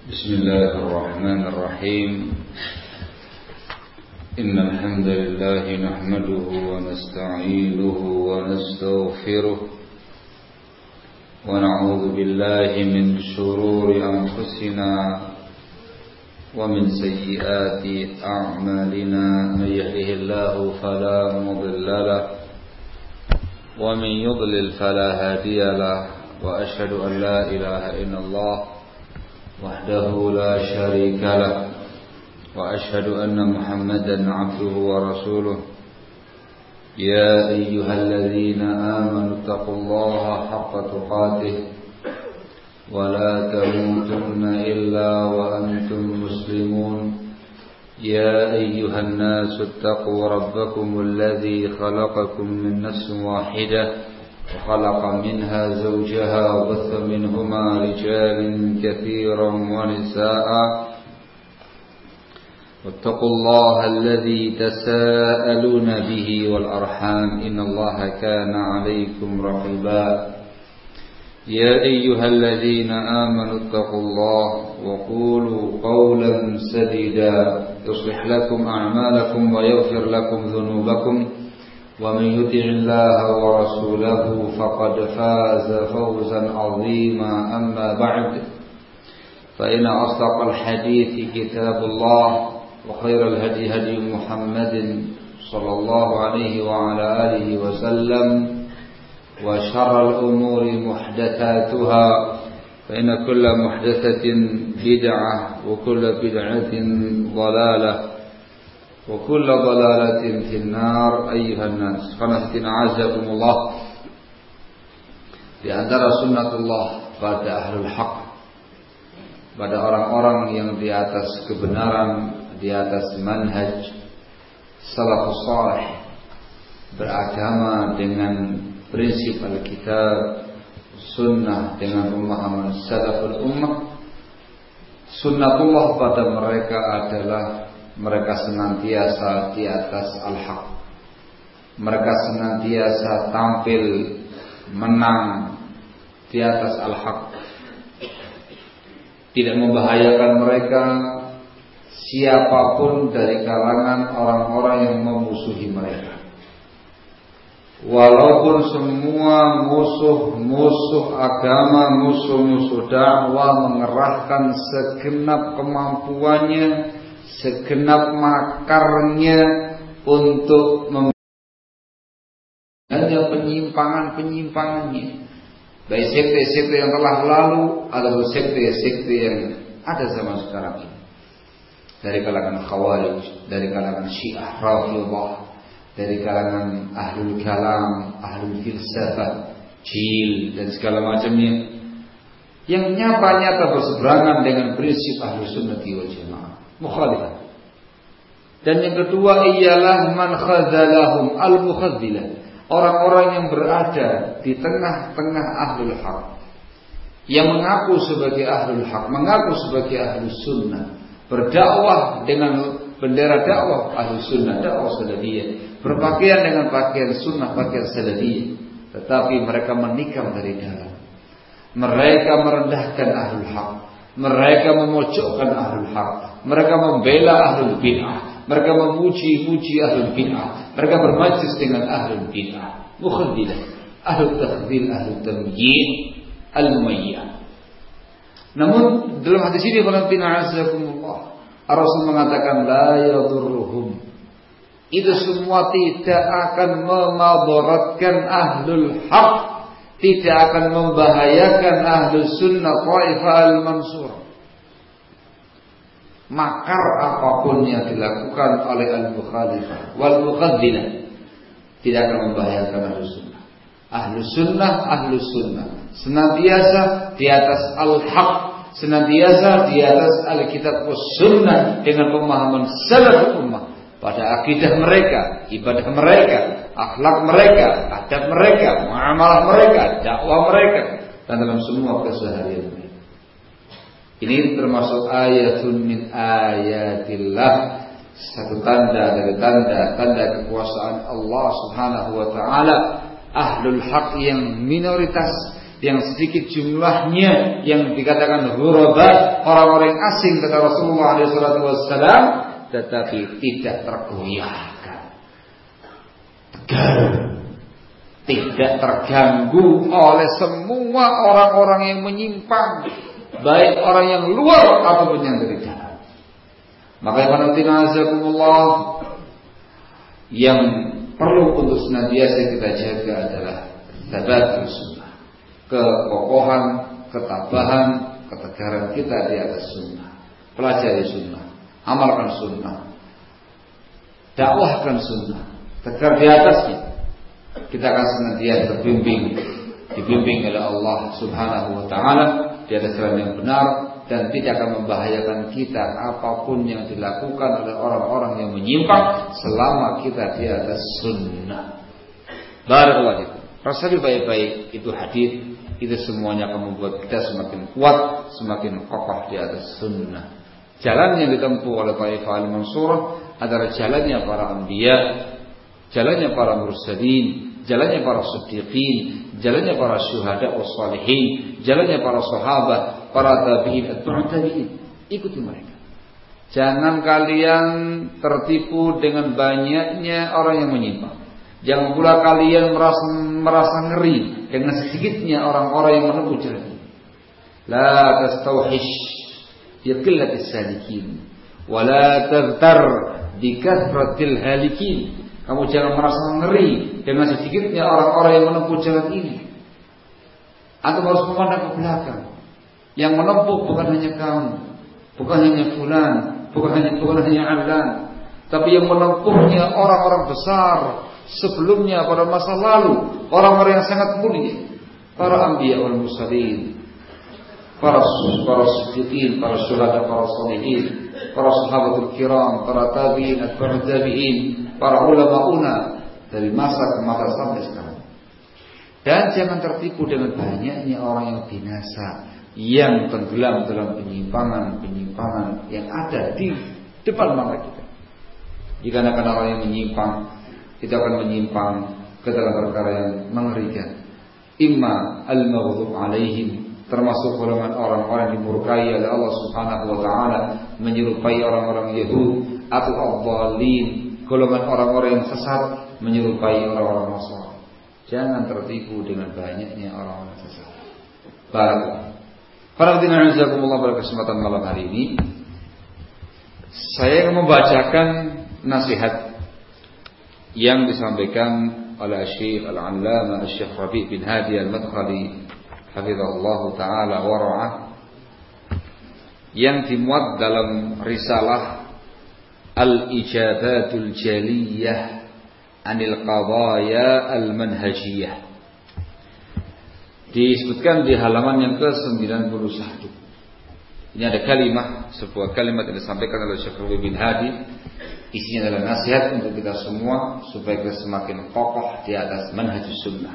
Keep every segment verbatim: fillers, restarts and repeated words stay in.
بسم الله الرحمن الرحيم إن الحمد لله نحمده ونستعينه ونستغفره ونعوذ بالله من شرور أنفسنا ومن سيئات أعمالنا من يهده الله فلا مضل له ومن يضلل فلا هادي له وأشهد أن لا إله إلا الله وحده لا شريك له وأشهد أن محمدا عبده ورسوله يا أيها الذين آمنوا اتقوا الله حق تقاته ولا تموتن إلا وأنتم مسلمون يا أيها الناس اتقوا ربكم الذي خلقكم من نفس واحدة وخلق منها زوجها وبث منهما رجالا كثيرا ونساء واتقوا الله الذي تساءلون به والأرحام إن الله كان عليكم رقيبا يا أيها الذين آمنوا اتقوا الله وقولوا قولا سديدا يصلح لكم أعمالكم ويغفر لكم ذنوبكم ومن يطع الله ورسوله فقد فاز فوزا عظيما أما بعد فإن أصدق الحديث كتاب الله وخير الهدي هدي محمد صلى الله عليه وعلى آله وسلم وشر الأمور محدثاتها فإن كل محدثة بدعة وكل بدعة ضلالة وكل ضلالة في النار أيها الناس فنحن عزكم الله. Di antara sunnatullah pada ahlul haq, pada orang-orang yang di atas kebenaran, di atas manhaj salafus salih, beragama dengan prinsip Alkitab, sunnah dengan pemahaman salaful ummah. Sunnatullah pada mereka adalah mereka senantiasa di atas al-haq. Mereka senantiasa tampil menang di atas al-haq. Tidak membahayakan mereka siapapun dari kalangan orang-orang yang memusuhi mereka. Walaupun semua musuh-musuh agama, musuh-musuh dakwah mengerahkan segenap kemampuannya, segenap makarnya untuk hanya penyimpangan-penyimpangannya, baik sekte-sekte yang telah lalu atau sekte-sekte yang ada zaman sekarang ini, dari kalangan Khawarij, dari kalangan Syiah Rafidhah, dari kalangan ahlul kalam, ahlul filsafat, jil dan segala macamnya, yang nyata-nyata berseberangan dengan prinsip ahlus sunnati wal jamaah, mukhalifah. Dan yang kedua ialah man khadzalahum al-mukhadzilah, orang-orang yang berada di tengah-tengah ahlul haq, yang mengaku sebagai ahlul haq, mengaku sebagai ahlus sunnah, berdakwah dengan bendera dakwah ahlus sunnah, dakwah salafiyah, berpakaian dengan pakaian sunnah, pakaian salafiyah, tetapi mereka menikam dari dalam. Mereka merendahkan ahlul haq, mereka memojokkan ahlul haq, mereka membela ahlul bid'ah, mereka memuji-muji ahlul bid'ah, mereka bermajlis dengan ahlul bid'ah, mukhaddilah, ahlul takhdhil, ahlul tamyiz, al-mumayyah. Namun dalam hadis ini qulna azakumullah, Rasul mengatakan la yadurruhum, itu semua tidak akan memadaratkan ahlul haq, tidak akan membahayakan ahlus sunnah taifah al-mansur. Makar apapun yang dilakukan oleh al-mukhalifah wal mukhadzilah tidak akan membahayakan ahlus sunnah. Ahlus sunnah, ahlus sunnah senantiasa di atas al-haq, senantiasa di atas al-kitab was sunnah dengan pemahaman salaf ummah pada akidah mereka, ibadah mereka, akhlak mereka, adab mereka, muamalah mereka, dakwah mereka, dan dalam semua keseharian mereka. Ini termasuk ayatun min ayatillah, satu tanda dari tanda-tanda kekuasaan Allah Subhanahu wa taala. Ahlul haq yang minoritas, yang sedikit jumlahnya, yang dikatakan ghuraba, orang-orang asing kata Rasulullah shallallahu alaihi wasallam, tetapi tidak tergoyahkan, tegar, tidak terganggu oleh semua orang-orang yang menyimpang, baik orang yang luar ataupun yang dari dalam. Maka azakumullah, yang perlu untuk senantiasa kita jaga adalah thabatul sunnah, kekokohan, ketabahan, ketegaran kita di atas sunnah. Pelajari sunnah, amalkan sunnah, dakwahkan sunnah, tegar di atasnya. Kita akan senantiasa terbimbing, dibimbing oleh Allah Subhanahu wa taala di atas jalan yang benar, dan tidak akan membahayakan kita apapun yang dilakukan oleh orang-orang yang menyimpang selama kita di atas sunnah. Barakallahu fikum. Rasakan baik-baik itu hadis, itu semuanya akan membuat kita semakin kuat, semakin kokoh di atas sunnah. Jalan yang ditempuh oleh Taifah al-Mansurah adalah jalannya para anbiya, jalannya para mursalin, jalannya para siddiqin, jalannya para syuhada was salihin, jalannya para sahabat, para tabi'in, atba'ut tabi'in. Ikuti mereka. Jangan kalian tertipu dengan banyaknya orang yang menyimpang. Jangan pula kalian merasa, merasa ngeri dengan sedikitnya orang-orang yang menempuh jalan ini. La tastawhish bi qillatis salikin wa la tadhtar bi kathratil halikin. Kamu jangan merasa ngeri dengan sedikitnya orang-orang yang menempuh jalan ini. Antum harus memandang ke belakang. Yang menempuh bukan hanya kamu, bukan hanya fulan, bukan hanya bukan hanya alan, tapi yang menempuhnya orang-orang besar sebelumnya pada masa lalu, orang-orang yang sangat mulia, para anbiya wal mursalin, para para siddiqin, para syuhada, para sholihin, para sahabatul kiram, para tabi'in, atba'ut tabi'in, para ulama-una dari masa ke masa sampai sekarang. Dan jangan tertipu dengan banyaknya orang yang binasa, yang tenggelam dalam penyimpangan-penyimpangan yang ada di depan mata kita. Jika akan orang yang menyimpang, kita akan menyimpang ke dalam perkara yang mengerikan. Imma al-maghdub alaihim, termasuk golongan orang-orang yang dimurkai oleh Allah Subhanahu wa taala, menyerupai orang-orang Yahud, atau ad-dallin, golongan orang-orang yang sesat menyerupai orang-orang Nasrani. Jangan tertipu dengan banyaknya orang-orang sesat. Barakallahu. Para hadirin jazakumullah, pada kesempatan malam hari ini saya akan membacakan nasihat yang disampaikan oleh Syekh Al-Allamah Syekh Rabi' bin Hadi Al-Madkhali hafizahullah taala wa ra'ah, yang dimuat dalam risalah Al-Ijabatul Jaliyah Anil Qadaya Al-Manhajiyah. Disebutkan di halaman yang ke sembilan puluh satu. Ini ada kalimat, sebuah kalimat yang disampaikan oleh Syekh Rabi' bin Hadi. Isinya adalah nasihat untuk kita semua supaya kita semakin kokoh di atas manhajus sunnah.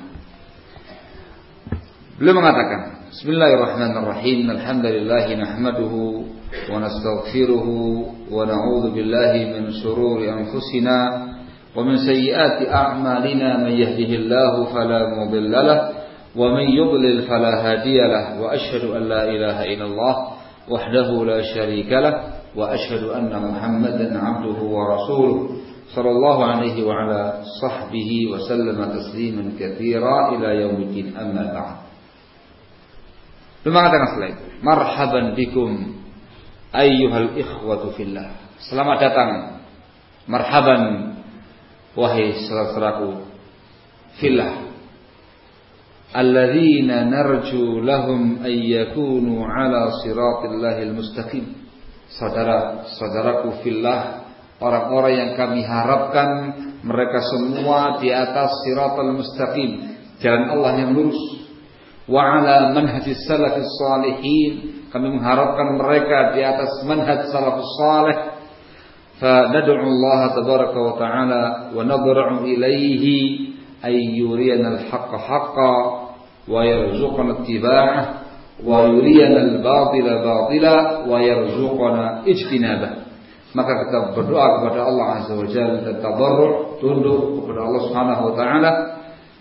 Beliau mengatakan, Bismillahirrahmanirrahim. Alhamdulillah nahmaduhu wa nastaghfiruhu wa na'udzu billahi min shururi anfusina wa min sayyiati a'malina, man yahdihillahu fala mudilla lahu wa man yudlil fala hadiya lahu, wa asyhadu an la ilaha illallah wahdahu la syarika lahu wa asyhadu anna Muhammadan 'abduhu wa rasuluh sallallahu alaihi wa ala sahbihi wa sallama tasliman katsira ila yaumiddin, amma ba'd. Mengatakan setelah itu, marhaban bikum ayyuhal ikhwatu fillah. Selamat datang, marhaban wahai saudaraku fillah, alladzina narju lahum ay yakunu ala siratil mustaqim. Saudara-saudaraku fillah, orang-orang yang kami harapkan mereka semua di atas siratal mustaqim, jalan Allah yang lurus. Wa ala manhajis salafis salihin, kami mengharapkan mereka di atas manhaj salafus salih. Fa nad'u Allah tabaraka wa ta'ala wa nadra'u ilayhi ay yuriyana al-haqqa haqqan wa yarzuqana ittiba'ah wa yuriyana al-batila batila wa yarzuqana ijtinabah. Maka kita berdoa kepada Allah Azza wa Jalla dan tadarru', tunduk kepada Allah Subhanahu wa taala,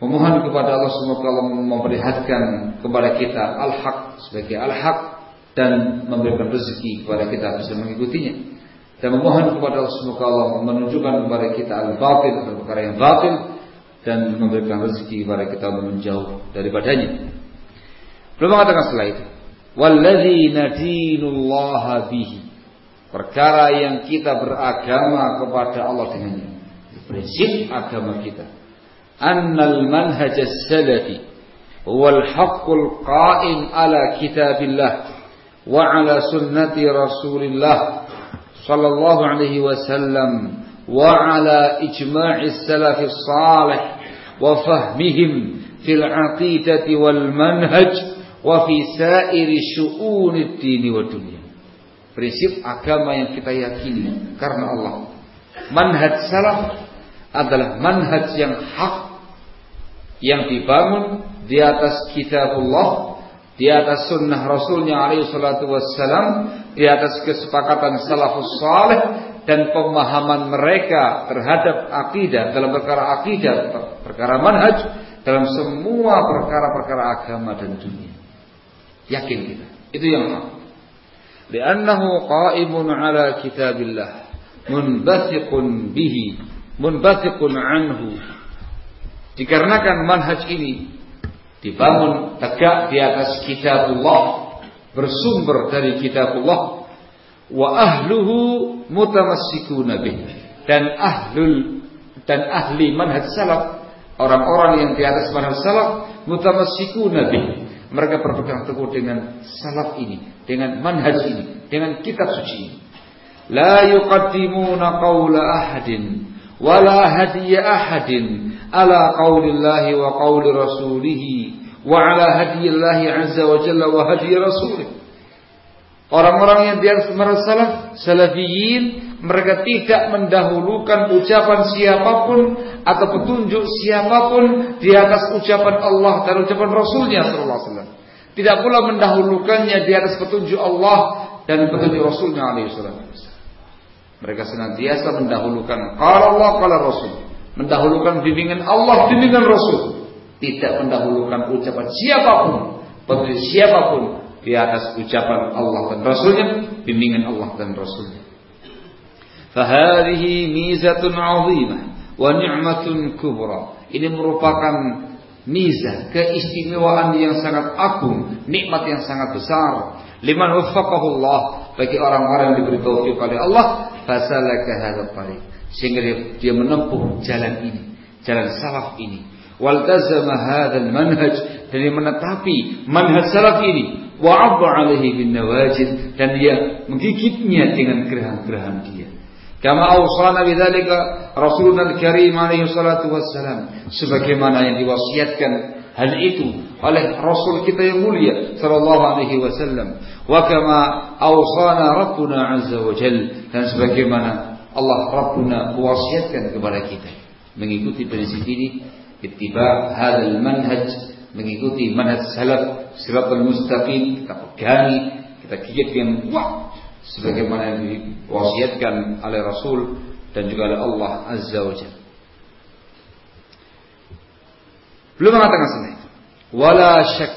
Memohon kepada Allah semoga Allah memperlihatkan kepada kita al-haq sebagai al-haq dan memberikan rezeki kepada kita bisa mengikutinya. Dan memohon kepada Allah semoga Allah menunjukkan kepada kita al-batil atau perkara yang batil dan memberikan rezeki kepada kita untuk menjauh daripadanya. Belum mengatakan setelah itu, walladzina dinullaha bihi, perkara yang kita beragama kepada Allah dengannya. Prinsip agama kita, annal manhaj as-salafi huwal haqqul qa'im ala kitabillah wa ala sunnati Rasulillah sallallahu alaihi wasallam wa ala ijma'is salafis salih wa fahmihim fil aqidati wal manhaj wa fi sa'iri syu'unid dini wa dunya. Prinsip agama yang kita yakini karena Allah, manhaj salaf adalah manhaj yang hak, yang dibangun di atas kitabullah, di atas sunnah Rasulnya alaihi salatu wassalam, di atas kesepakatan salafus salih dan pemahaman mereka terhadap akidah dalam perkara akidah, perkara manhaj dalam semua perkara-perkara agama dan dunia. Yakin kita, itu yang hak. Li'annahu qa'imun ala kitabillah, munbathiqun bihi, munbathiqun anhu. Dikarenakan manhaj ini dibangun tegak di atas kitabullah, bersumber dari kitabullah, wa ahluhu mutamassikuna bih, dan ahlul dan ahli manhaj salaf, orang-orang yang di atas manhaj salaf, mutamassikuna bih, mereka berpegang teguh dengan salaf ini, dengan manhaj ini, dengan kitab suci ini. La yuqaddimuna qawla ahadin wala hadiya ahadin ala qawlillahi wa qawli rasulihi wa ala hadiyillahi azza wa jalla wa hadiyi rasulih. Orang-orang yang di atas manhaj salaf, salafiyin, mereka tidak mendahulukan ucapan siapapun atau petunjuk siapapun di atas ucapan Allah dan ucapan Rasulnya sallallahu alaihi wasallam. Tidak pula mendahulukannya di atas petunjuk Allah dan petunjuk Rasulnya alaihi wasallam. Mereka senantiasa mendahulukan qala Allah qala Rasul, mendahulukan bimbingan Allah, bimbingan Rasul, tidak mendahulukan ucapan siapapun, petunjuk siapapun di atas ucapan Allah dan Rasulnya, bimbingan Allah dan Rasulnya. Fahadihi mizatun 'azimah wa ni'matun kubra. Ini merupakan mizah, keistimewaan yang sangat agung, nikmat yang sangat besar. Liman waffaqahu Allah, bagi orang-orang yang diberi taufik oleh Allah, fasalaka hadzal tariq, sehingga dia, dia menempuh jalan ini, jalan salaf ini. Waltazama hadzal manhaj, dan dia menetapi manhaj salaf ini. Wa 'adda 'alaihi bin nawajid, dan dia menggigitnya dengan geraham-geraham dia. Kama awsana bidzalika Rasulullah Al-Karim alaihi salatu wassalam, sebagaimana yang diwasiatkan hal itu oleh Rasul kita yang mulia sallallahu alaihi wasallam. Wa kama awsana Rabbuna azza wa jalla, dan sebagaimana Allah Rabbuna wasiatkan kepada kita mengikuti prinsip ini, ittiba hadzal manhaj, mengikuti manhaj salaf siratal mustaqim, kita pegangi, kita gigit dengan kuat sebagaimana yang diwasiatkan oleh Rasul dan juga oleh Allah azza wa jalla. Belum mengatakan seperti itu. Wala syak,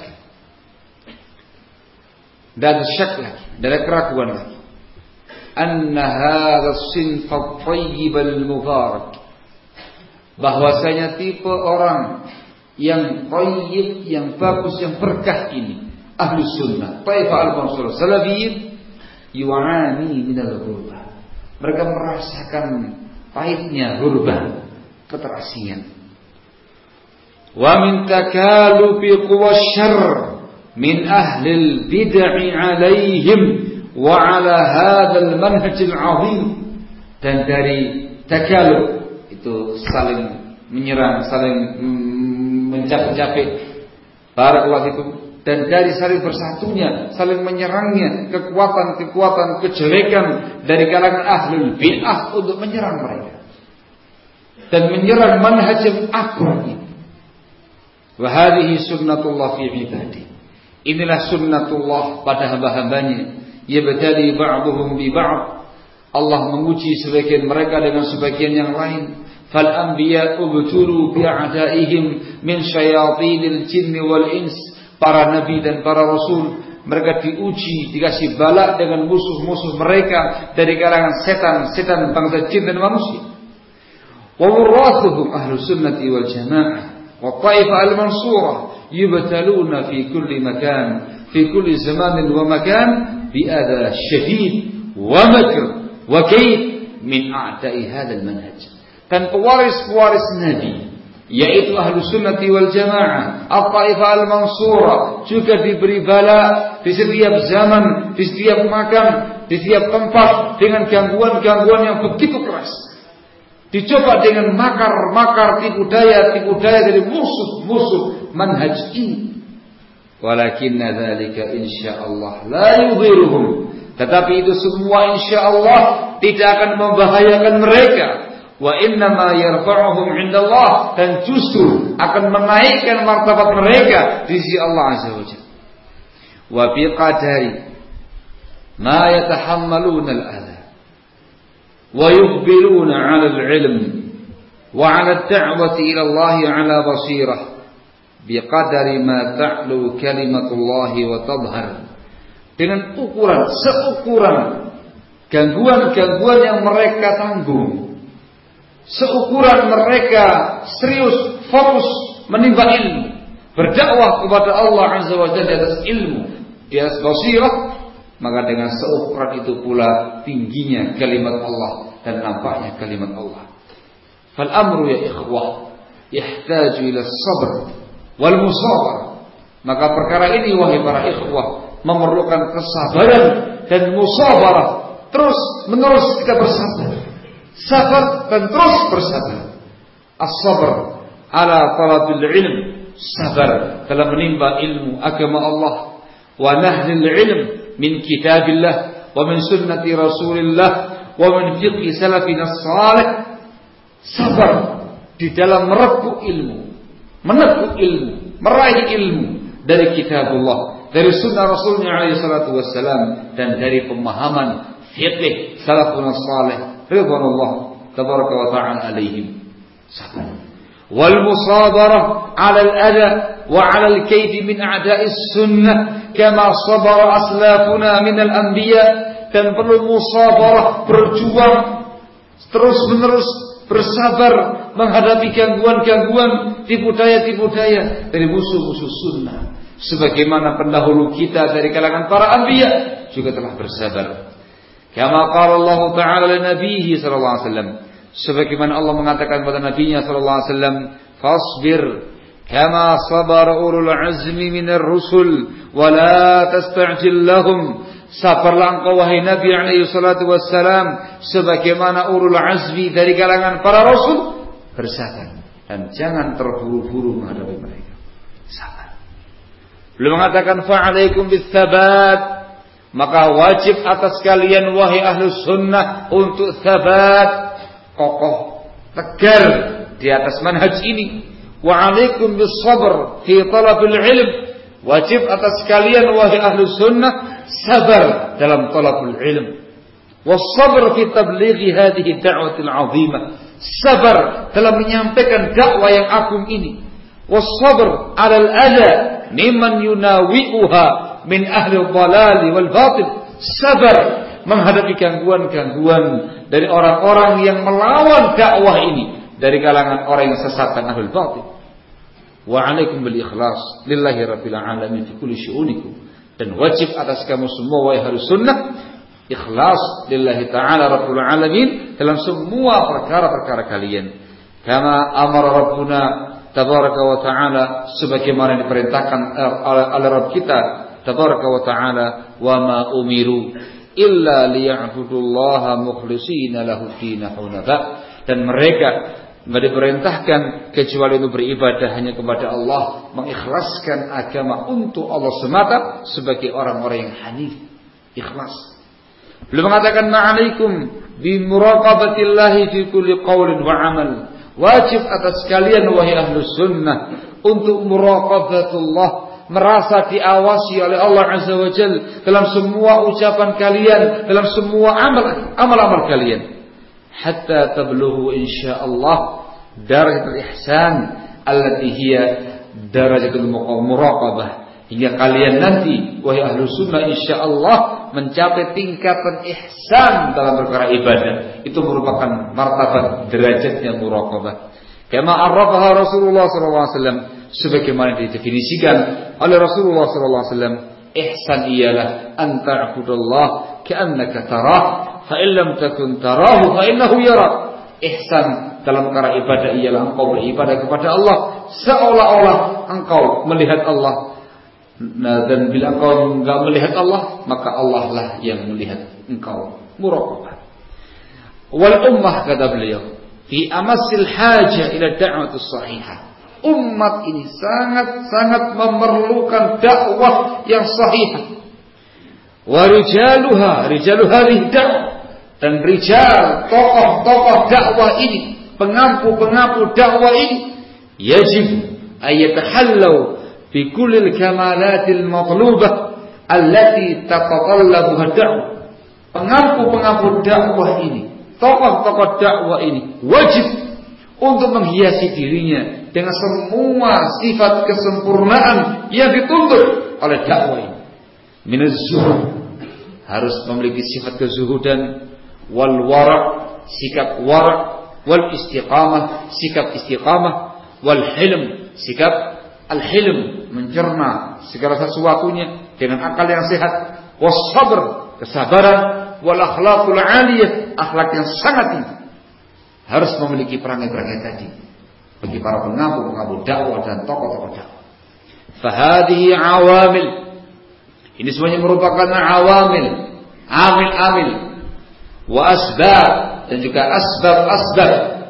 dan syak lagi, dan keraguan lagi, anna hadha as-sinf at-tayyib al-mubarak, bahwasanya tipe orang yang thayyib, yang bagus, yang berkah ini, ahlu sunnah, taifah al-mansur, salafiyyin, yu'ani minal ghurbah, mereka merasakan pahitnya ghurbah, keterasingan. Wa min takalufi quwwa syarr min ahli al-bid'ah 'alaihim wa 'ala hadzal manhaj al-'azim, dan dari takaluf itu saling menyerang, saling mencapik-capik, barakallahu fikum, dan dari saling bersatunya, saling menyerangnya kekuatan-kekuatan kejelekan dari kalangan ahlul bid'ah untuk menyerang mereka dan menyerang manhaj yang agung ini. Wa hadhihi sunnatullah fi ibadihi, inilah sunnatullah pada hamba-hambanya. Yabtali ba'dhum bi ba'd, Allah menguji sebagian mereka dengan sebagian yang lain. fal anbiya ubtulu bi a'daihim min syayatinil jinni wal ins. Para nabi dan para rasul mereka diuji, dikasih bala dengan musuh-musuh mereka dari kalangan setan-setan bangsa jin dan manusia. Wa warathuhum ahlus sunnati wal jamaah wa taifah al-mansurah yubtaluna fi kulli makan fi kulli zamanin wa makan bi adha syadid wa makr wa kayd min a'da'i hadzal manhaj. Dan pewaris-pewaris nabi yaitu ahlus sunnati wal jamaah at-taifah al-mansurah juga diberi bala di setiap zaman, di setiap makan, di setiap tempat dengan gangguan-gangguan yang begitu keras. Dicoba dengan makar-makar, tipu daya, tipu daya dari musuh-musuh manhaj ini. Walakinna dzalika insyaallah la yudhiruhum. Tetapi itu semua insyaallah tidak akan membahayakan mereka. Wa inna ma yarfa'uhum 'indallah, dan justru akan menaikkan martabat mereka di sisi Allah Azza wa Jalla. Wa bi qadari ma yatahammaluna al-adha wa yuqbiluna 'ala al-'ilm wa 'ala ad-da'wati ila Allah 'ala basirah bi qadari ma ta'lu kalimatullah wa tadhhar. Dengan ukuran, seukuran gangguan-gangguan yang mereka tanggung, seukuran mereka serius, fokus menimba ilmu, berdakwah kepada Allah Azza wa Jalla di atas ilmu, di atas basirah, maka dengan seukuran itu pula tingginya kalimat Allah dan nampaknya kalimat Allah. Fal amru ya ikhwah yahtaju ila sabr wal musabarah. Maka perkara ini wahai para ikhwah memerlukan kesabaran dan musabarah. Terus menerus kita bersabar. Sabar dan terus bersabar. As-sabr ala talabil ilm, sabar dalam menimba ilmu agama Allah, wa nahlil ilm min kitabillah wa min sunnati rasulillah wa min fiqhi salafina salih. Sabar di dalam merebut ilmu, meneguh ilmu, meraih ilmu dari kitabullah, dari sunnah rasulnya alaihi salatu wassalam, dan dari pemahaman fiqh salafun salih ridwanullah tabaraka wa ta'ala alaihim. Sabar wal musabarah 'ala al-adha wa 'ala al-kayd min a'da'is sunnah kama sabara aslafuna min al-anbiya. Dan perlu musabarah, berjuang terus menerus, bersabar menghadapi gangguan-gangguan, tipu daya-tipu daya dari musuh-musuh sunnah, sebagaimana pendahulu kita dari kalangan para anbiya juga telah bersabar. Kama qala Allah Ta'ala li nabiyhi sallallahu alaihi wasallam, sebagaimana Allah mengatakan kepada nabinya sallallahu alaihi wasallam, fasbir kama sabara ulul azmi minar rusul wa la tasta'jil lahum. Sabarlah engkau wahai Nabi alaihi salatu wassalam sebagaimana ulul azmi dari kalangan para rasul bersabar, dan jangan terburu-buru menghadapi mereka. Sabar. Beliau mengatakan fa'alaikum bis-sabat, maka wajib atas kalian wahai ahlus sunnah untuk sabat, kokoh, tegar di atas manhaj ini. Wa 'alaikum bis-sabr fi talabil ilm, wajib atas kalian wahai ahlus sunnah sabar dalam talabul ilm. Was-sabr fi tablighi hadhihi ad-da'watil 'azimah, sabar dalam menyampaikan dakwah yang agung ini. Was-sabr 'ala al-adha mimman yunawi'uha min ahli dhalal wal batil, sabar menghadapi gangguan-gangguan dari orang-orang yang melawan dakwah ini dari kalangan orang yang sesat dan ahli batil. Wa 'alaikum bil ikhlas lillahi rabbil alamin fi kulli syu'unikum, dan wajib atas kamu semua wahai ahlus sunnah ikhlas lillahi ta'ala rabbil alamin dalam semua perkara-perkara kalian. Kama amara rabbuna tabaraka wa ta'ala, sebagaimana diperintahkan oleh Rabb kita tabaraka wa ta'ala, wa ma umiru illa liya'budullaha mukhlishina lahu-d-din hunafa, dan mereka tidak diperintahkan kecuali untuk beribadah hanya kepada Allah, mengikhlaskan agama untuk Allah semata sebagai orang-orang yang hanif, ikhlas. Beliau mengatakan ma'alaikum bi muraqabatillahi fi kulli qaulin wa amal, wajib atas kalian wahai ahlus sunnah untuk muraqabatullah, merasa diawasi oleh Allah Azza wa Jalla dalam semua ucapan kalian, dalam semua amal amal-amal kalian. Hatta tablughu insyaallah, darajatul ihsan allati hiya darajatul muraqabah, hingga kalian nanti wahai ahlu sunnah insyaallah mencapai tingkatan ihsan dalam perkara ibadah. Itu merupakan martabat derajatnya muraqabah. Kama arrafaha Rasulullah sallallahu alaihi wasallam, sebagaimana didefinisikan oleh Rasulullah sallallahu alaihi wasallam, ihsan ialah an ta'budallah ka'annaka tarah fa in lam takun tarahu fa innahu yarak. Ihsan dalam perkara ibadah ialah engkau beribadah kepada Allah seolah-olah engkau melihat Allah. Nah, dan bila engkau enggak melihat Allah, maka Allah lah yang melihat engkau. Muraqabah. Wal ummah, kata beliau, fi amasil haja ila da'watus sahihah. Umat ini sangat-sangat memerlukan dakwah yang sahih. Wa rijaluha, rijalu hadhihi dakwah, dan rijal, tokoh-tokoh dakwah ini, pengampu-pengampu dakwah ini, yajib ayatahallau bi kullil kamalatil matlubah allati tatatallabuha dakwah. Pengampu-pengampu dakwah ini, tokoh-tokoh dakwah ini wajib untuk menghiasi dirinya dengan semua sifat kesempurnaan yang dituntut oleh dakwah ini. Minaz zuhud, harus memiliki sifat kezuhudan, wal wara', sikap wara', wal istiqamah, sikap istiqamah, wal hilm, sikap al hilm, mencerna segala sesuatunya dengan akal yang sehat, was sabr, kesabaran, wal akhlaqul 'aliyah, akhlak yang sangat tinggi. Harus memiliki perangai-perangai tadi bagi para pengampu-pengampu dakwah dan tokoh-tokoh dakwah. Fahadihi awamil, ini semuanya merupakan awamil, amil-amil, wa asbab, dan juga asbab-asbab,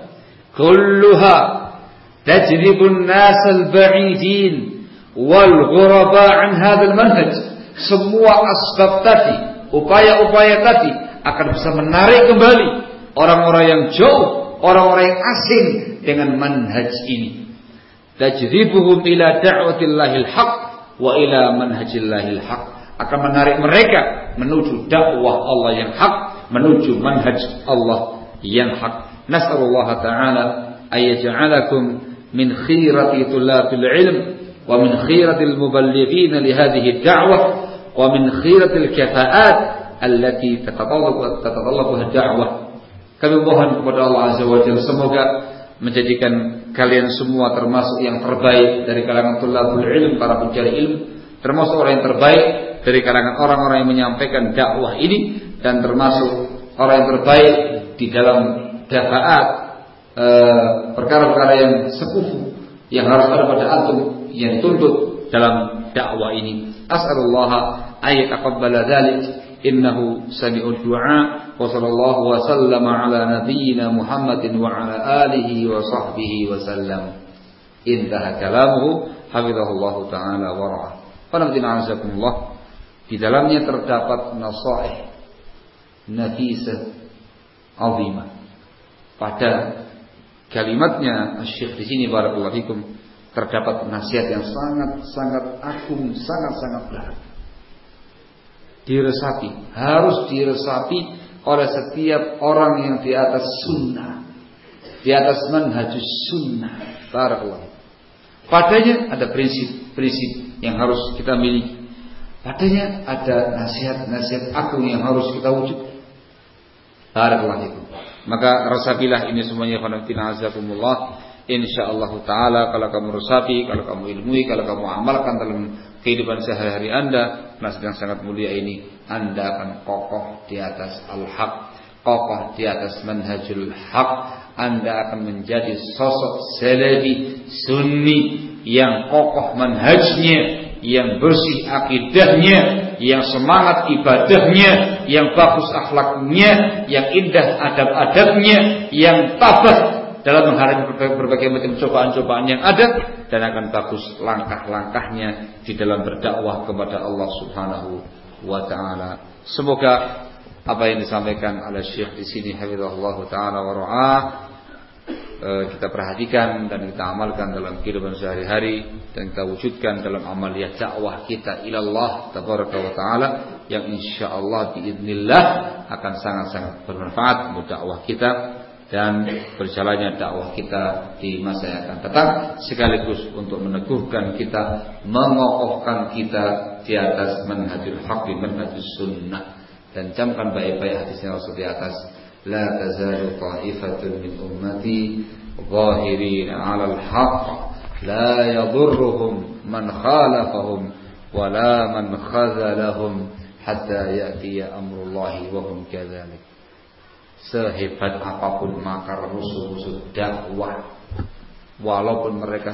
kulluha tajribun nas al-ba'idin wal ghuraba an hadzal manhaj. Semua asbab tadi, upaya-upaya tadi akan bisa menarik kembali orang-orang yang jauh, orang-orang yang asing dengan manhaj ini. Tajribuhum ila da'watillahil haq wa ila manhajillahil haq, akan menarik mereka menuju dakwah Allah yang hak, menuju manhaj Allah yang hak. Nas'alullah ta'ala ayyaj'alakum min khirati tullabil ilm wa min khiratil muballighin li hadhihi ad-da'wah wa min khiratil kafa'at allati tatatallabu tatatallabu ad-da'wah. Kami mohon kepada Allah Azza wa Jalla semoga menjadikan kalian semua termasuk yang terbaik dari kalangan tullabul ilm, para pencari ilmu, termasuk orang yang terbaik dari kalangan orang-orang yang menyampaikan dakwah ini, dan termasuk orang yang terbaik di dalam dakwah, e, perkara-perkara yang sekufu yang harus ada pada antum yang dituntut dalam dakwah ini. As'alullah ayat taqabbala dzalik innahu sami'ud du'a. Wa sallallahu wa sallama ala nabiyyina Muhammadin wa ala alihi wa sahbihi wa sallam. Intaha kalamuhu hafizahullah ta'ala wa ra'ah. Qanatina azakumullah. Di dalamnya terdapat nasaih nafisah azimah. Pada kalimatnya Syekh di sini barakallahu fikum terdapat nasihat yang sangat-sangat agung, sangat-sangat berat. Diresapi, harus diresapi oleh setiap orang yang di atas sunnah, di atas manhajus sunnah. Barakallahu. Padanya ada prinsip-prinsip yang harus kita miliki. Padanya ada nasihat-nasihat agung yang harus kita wujud. Barakallahu. Maka resapilah ini semuanya, khonaftina azakumullah. Insyaallah taala kalau kamu resapi, kalau kamu ilmui, kalau kamu amalkan dalam kehidupan sehari-hari Anda, nasihat yang sangat mulia ini, Anda akan kokoh di atas al-haq, kokoh di atas manhajul haq. Anda akan menjadi sosok salafi sunni yang kokoh manhajnya, yang bersih akidahnya, yang semangat ibadahnya, yang bagus akhlaknya, yang indah adab-adabnya, yang tabah dalam menghadapi berbagai, berbagai macam cobaan-cobaan yang ada, dan akan bagus langkah-langkahnya di dalam berdakwah kepada Allah Subhanahu wa taala. Semoga apa yang disampaikan oleh Syekh di sini hafizahullah taala wa ra'ah kita perhatikan dan kita amalkan dalam kehidupan sehari-hari, dan kita wujudkan dalam amaliyah dakwah kita ilallah tabaraka wa taala, yang insyaallah biidznillah akan sangat-sangat bermanfaat untuk dakwah kita dan berjalannya dakwah kita di masa yang akan datang, sekaligus untuk meneguhkan kita, mengokohkan kita di atas manhajul haq, manhajus sunnah. Dan camkan baik-baik hadisnya Rasul di atas, la tazalu ta'ifatun min ummati zahirin 'alal haqq la yadurruhum man khalafahum wala man khazalahum hatta ya'tiya amrullahi wa hum kadzalik. Sehebat apapun makar musuh-musuh dakwah, walaupun mereka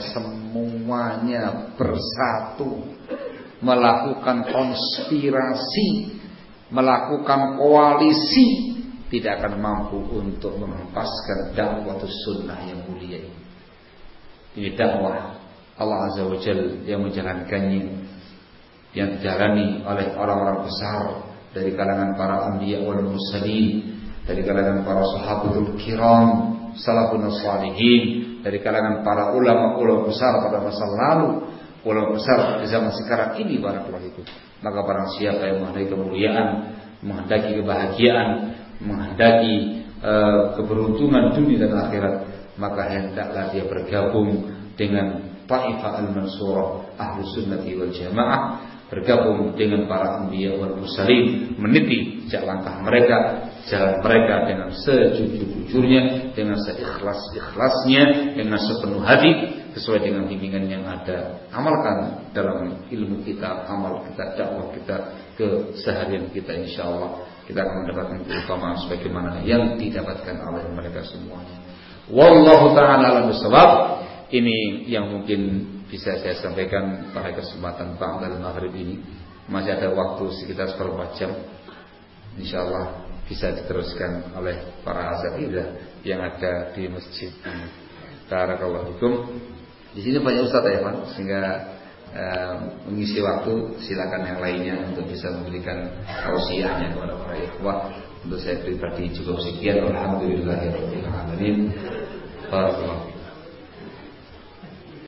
semuanya bersatu melakukan konspirasi, melakukan koalisi, tidak akan mampu untuk menghempaskan dakwah sunnah yang mulia ini. Ini dakwah Allah Azza wa Jalla yang menjalankannya, yang dijalani oleh orang-orang besar dari kalangan para anbiya wal mursalin, dari kalangan para sahabatul kiram, salafun salihin, dari kalangan para ulama-ulama besar pada masa lalu, ulama besar di zaman sekarang ini, barakallahu fikum. Maka barang siapa yang menghendaki kemuliaan, menghendaki kebahagiaan, menghendaki uh, keberuntungan dunia dan akhirat, maka hendaklah dia bergabung dengan Taifah al-Mansurah Ahlus Sunnati wal Jamaah, bergabung dengan para anbiya wal mursalin, meniti jejak langkah mereka, jalan mereka dengan sejujur-jujurnya, dengan seikhlas-ikhlasnya, dengan sepenuh hati, sesuai dengan bimbingan yang ada. Amalkan dalam ilmu kita, amal kita, dakwah kita, keseharian kita, insyaallah kita akan mendapatkan keutamaan sebagaimana yang didapatkan oleh mereka semuanya. Wallahu ta'ala a'lam bishawab. Ini yang mungkin bisa saya sampaikan pada kesempatan ba'dal maghrib ini. Masih ada waktu sekitar seperempat jam. Insyaallah bisa diteruskan oleh para asatidzah yang ada di masjid ini. Barakallahu fikum. Di sini banyak ustaz ya, Pak, sehingga uh, mengisi waktu. Silakan yang lainnya untuk bisa memberikan tausiahnya kepada para ikhwah. Untuk saya pribadi cukup sekian. Alhamdulillahirabbil alamin. Barakallahu